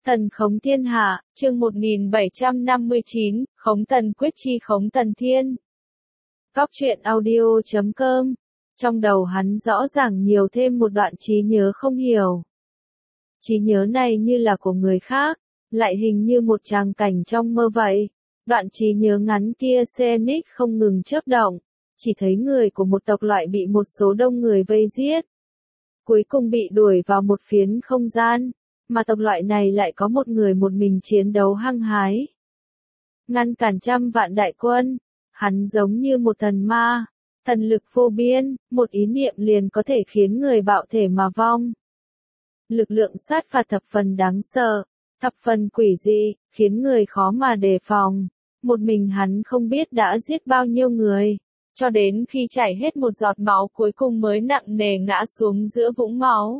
Thần khống thiên hạ, chương 1759, khống thần quyết chi khống thần thiên. Góc truyện audio.com. Trong đầu hắn rõ ràng nhiều thêm một đoạn trí nhớ không hiểu. Trí nhớ này như là của người khác, lại hình như một tràng cảnh trong mơ vậy. Đoạn trí nhớ ngắn kia Xenix không ngừng chớp động, chỉ thấy người của một tộc loại bị một số đông người vây giết. Cuối cùng bị đuổi vào một phiến không gian, mà tộc loại này lại có một người một mình chiến đấu hăng hái. Ngăn cản trăm vạn đại quân, hắn giống như một thần ma, thần lực vô biên, một ý niệm liền có thể khiến người bạo thể mà vong. Lực lượng sát phạt thập phần đáng sợ, thập phần quỷ dị, khiến người khó mà đề phòng. Một mình hắn không biết đã giết bao nhiêu người, cho đến khi chảy hết một giọt máu cuối cùng mới nặng nề ngã xuống giữa vũng máu.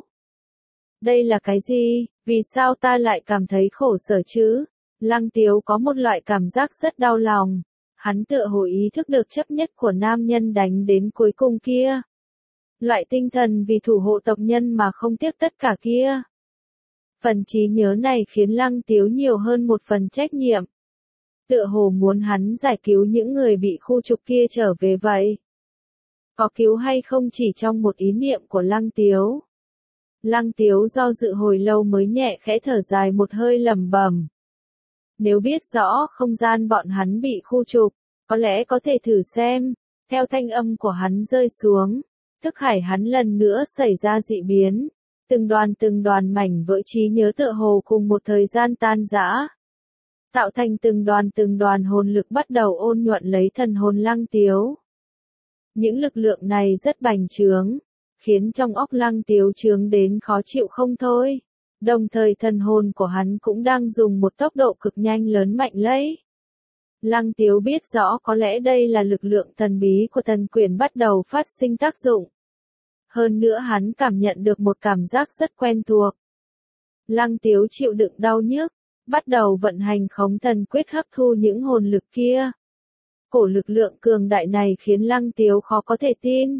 Đây là cái gì? Vì sao ta lại cảm thấy khổ sở chứ? Lăng Tiếu có một loại cảm giác rất đau lòng. Hắn tựa hồ ý thức được chấp nhất của nam nhân đánh đến cuối cùng kia. Loại tinh thần vì thủ hộ tộc nhân mà không tiếc tất cả kia. Phần trí nhớ này khiến Lăng Tiếu nhiều hơn một phần trách nhiệm. Tựa hồ muốn hắn giải cứu những người bị khu trục kia trở về vậy. Có cứu hay không chỉ trong một ý niệm của Lăng Tiếu. Lăng Tiếu do dự hồi lâu mới nhẹ khẽ thở dài một hơi lẩm bẩm. Nếu biết rõ không gian bọn hắn bị khu trục, có lẽ có thể thử xem. Theo thanh âm của hắn rơi xuống, thức hải hắn lần nữa xảy ra dị biến. Từng đoàn mảnh vỡ trí nhớ tựa hồ cùng một thời gian tan rã. Tạo thành từng đoàn hồn lực bắt đầu ôn nhuận lấy thần hồn Lăng Tiếu. Những lực lượng này rất bành trướng, khiến trong óc Lăng Tiếu trướng đến khó chịu không thôi. Đồng thời thần hồn của hắn cũng đang dùng một tốc độ cực nhanh lớn mạnh lấy. Lăng Tiếu biết rõ có lẽ đây là lực lượng thần bí của thần quyển bắt đầu phát sinh tác dụng. Hơn nữa hắn cảm nhận được một cảm giác rất quen thuộc. Lăng Tiếu chịu đựng đau nhức, bắt đầu vận hành khống thần quyết hấp thu những hồn lực kia. Cổ lực lượng cường đại này khiến Lăng Tiếu khó có thể tin.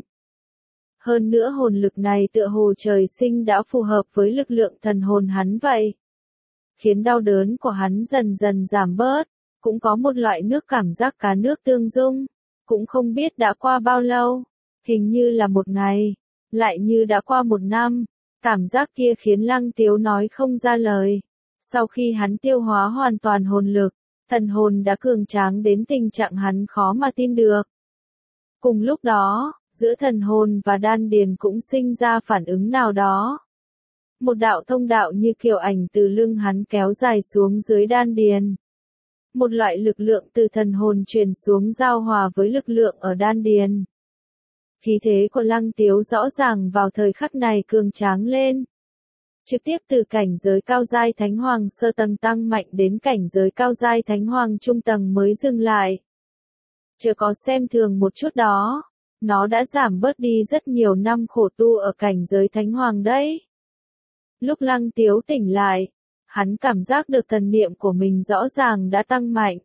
Hơn nữa hồn lực này tựa hồ trời sinh đã phù hợp với lực lượng thần hồn hắn vậy. Khiến đau đớn của hắn dần dần giảm bớt, cũng có một loại nước cảm giác cá nước tương dung. Cũng không biết đã qua bao lâu, hình như là một ngày, lại như đã qua một năm. Cảm giác kia khiến Lăng Tiếu nói không ra lời. Sau khi hắn tiêu hóa hoàn toàn hồn lực, thần hồn đã cường tráng đến tình trạng hắn khó mà tin được. Cùng lúc đó, giữa thần hồn và đan điền cũng sinh ra phản ứng nào đó. Một đạo thông đạo như kiều ảnh từ lưng hắn kéo dài xuống dưới đan điền. Một loại lực lượng từ thần hồn truyền xuống giao hòa với lực lượng ở đan điền. Khí thế của Lăng Tiếu rõ ràng vào thời khắc này cường tráng lên. Trực tiếp từ cảnh giới cao giai thánh hoàng sơ tầng tăng mạnh đến cảnh giới cao giai thánh hoàng trung tầng mới dừng lại. Chưa có xem thường một chút đó, nó đã giảm bớt đi rất nhiều năm khổ tu ở cảnh giới thánh hoàng đấy. Lúc Lăng Tiếu tỉnh lại, hắn cảm giác được thần niệm của mình rõ ràng đã tăng mạnh.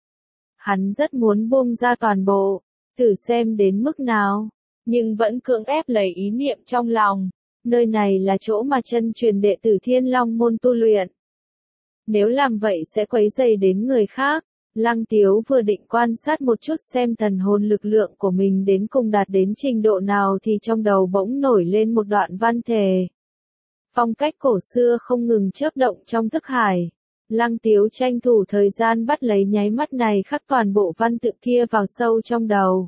Hắn rất muốn buông ra toàn bộ, thử xem đến mức nào, nhưng vẫn cưỡng ép lấy ý niệm trong lòng. Nơi này là chỗ mà chân truyền đệ tử Thiên Long môn tu luyện. Nếu làm vậy sẽ quấy rầy đến người khác. Lăng Tiếu vừa định quan sát một chút xem thần hồn lực lượng của mình đến cùng đạt đến trình độ nào thì trong đầu bỗng nổi lên một đoạn văn thề. Phong cách cổ xưa không ngừng chớp động trong thức hải. Lăng Tiếu tranh thủ thời gian bắt lấy nháy mắt này khắc toàn bộ văn tự kia vào sâu trong đầu.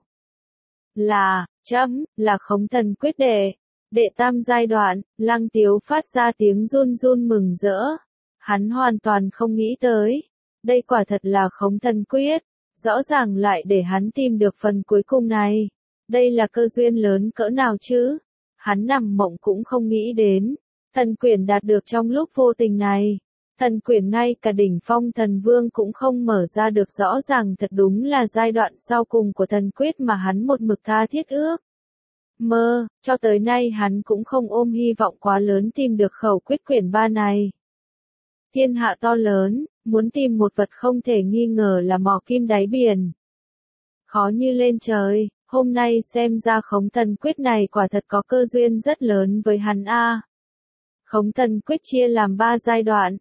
Là khống thần quyết đệ tam giai đoạn. Lăng Tiếu phát ra tiếng run run mừng rỡ. Hắn hoàn toàn không nghĩ tới. Đây quả thật là khống thần quyết, rõ ràng lại để hắn tìm được phần cuối cùng này. Đây là cơ duyên lớn cỡ nào chứ? Hắn nằm mộng cũng không nghĩ đến. Thần quyển đạt được trong lúc vô tình này. Thần quyển ngay cả đỉnh phong thần vương cũng không mở ra được, rõ ràng thật đúng là giai đoạn sau cùng của thần quyết mà hắn một mực tha thiết ước. Cho tới nay hắn cũng không ôm hy vọng quá lớn tìm được khẩu quyết quyển 3 này. Thiên hạ to lớn, muốn tìm một vật không thể nghi ngờ là mỏ kim đáy biển. Khó như lên trời, hôm nay xem ra khống thần quyết này quả thật có cơ duyên rất lớn với hắn a. Khống thần quyết chia làm 3 giai đoạn.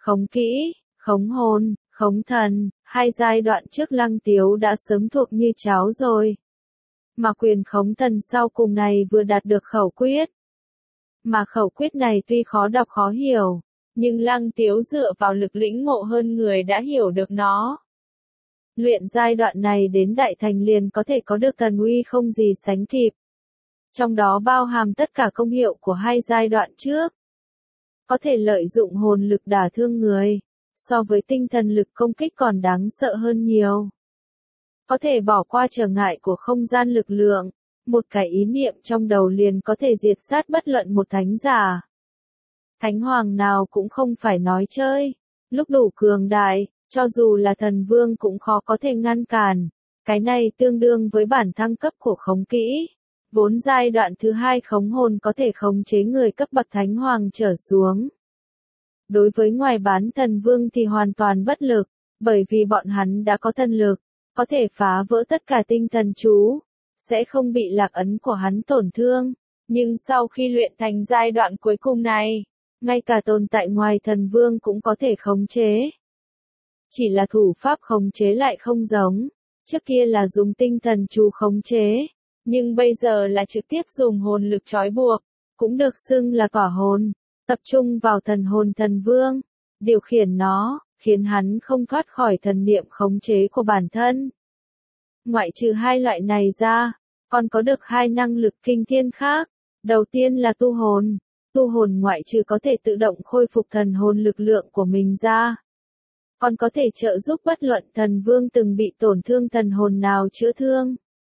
khống kỹ, khống hồn, khống thần, hai giai đoạn trước Lăng Tiếu đã sớm thuộc như cháo rồi. Mà quyền khống thần sau cùng này vừa đạt được khẩu quyết. Mà khẩu quyết này tuy khó đọc khó hiểu, nhưng Lăng Tiếu dựa vào lực lĩnh ngộ hơn người đã hiểu được nó. Luyện giai đoạn này đến đại thành liền có thể có được thần uy không gì sánh kịp. Trong đó bao hàm tất cả công hiệu của hai giai đoạn trước. Có thể lợi dụng hồn lực đả thương người, so với tinh thần lực công kích còn đáng sợ hơn nhiều. Có thể bỏ qua trở ngại của không gian lực lượng, một cái ý niệm trong đầu liền có thể diệt sát bất luận một thánh giả. Thánh hoàng nào cũng không phải nói chơi, lúc đủ cường đại, cho dù là thần vương cũng khó có thể ngăn cản. Cái này tương đương với bản thăng cấp của khống kỹ. Vốn giai đoạn thứ hai khống hồn có thể khống chế người cấp bậc thánh hoàng trở xuống. Đối với ngoài bán thần vương thì hoàn toàn bất lực, bởi vì bọn hắn đã có thần lực, có thể phá vỡ tất cả tinh thần chú, sẽ không bị lạc ấn của hắn tổn thương. Nhưng sau khi luyện thành giai đoạn cuối cùng này, ngay cả tồn tại ngoài thần vương cũng có thể khống chế. Chỉ là thủ pháp khống chế lại không giống, trước kia là dùng tinh thần chú khống chế, nhưng bây giờ là trực tiếp dùng hồn lực trói buộc, cũng được xưng là tỏa hồn, tập trung vào thần hồn thần vương, điều khiển nó, khiến hắn không thoát khỏi thần niệm khống chế của bản thân. Ngoại trừ hai loại này ra, còn có được hai năng lực kinh thiên khác. Đầu tiên là tu hồn. Tu hồn ngoại trừ có thể tự động khôi phục thần hồn lực lượng của mình ra, còn có thể trợ giúp bất luận thần vương từng bị tổn thương thần hồn nào chữa thương.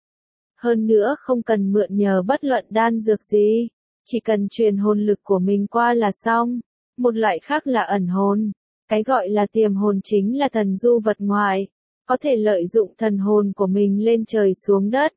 Hơn nữa không cần mượn nhờ bất luận đan dược gì, chỉ cần truyền hồn lực của mình qua là xong. Một loại khác là ẩn hồn. Cái gọi là tiềm hồn chính là thần du vật ngoại, có thể lợi dụng thần hồn của mình lên trời xuống đất,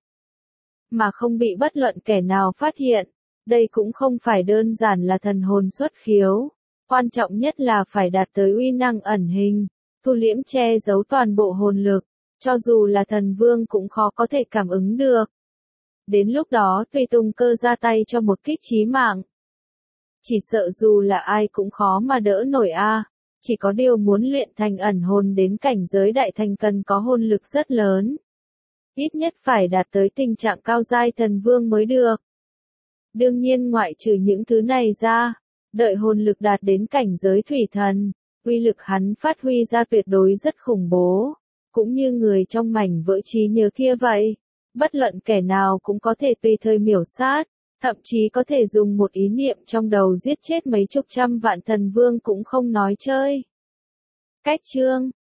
mà không bị bất luận kẻ nào phát hiện. Đây cũng không phải đơn giản là thần hồn xuất khiếu, quan trọng nhất là phải đạt tới uy năng ẩn hình, thu liễm che giấu toàn bộ hồn lực, cho dù là thần vương cũng khó có thể cảm ứng được. Đến lúc đó tùy Tùng Cơ ra tay cho một kích chí mạng, chỉ sợ dù là ai cũng khó mà đỡ nổi a. Chỉ có điều muốn luyện thành ẩn hồn đến cảnh giới đại thành cần có hồn lực rất lớn. Ít nhất phải đạt tới tình trạng cao giai thần vương mới được. Đương nhiên ngoại trừ những thứ này ra, đợi hồn lực đạt đến cảnh giới thủy thần, uy lực hắn phát huy ra tuyệt đối rất khủng bố. Cũng như người trong mảnh vỡ trí nhớ kia vậy, bất luận kẻ nào cũng có thể tùy thời miểu sát, thậm chí có thể dùng một ý niệm trong đầu giết chết mấy chục trăm vạn thần vương cũng không nói chơi. Cách chương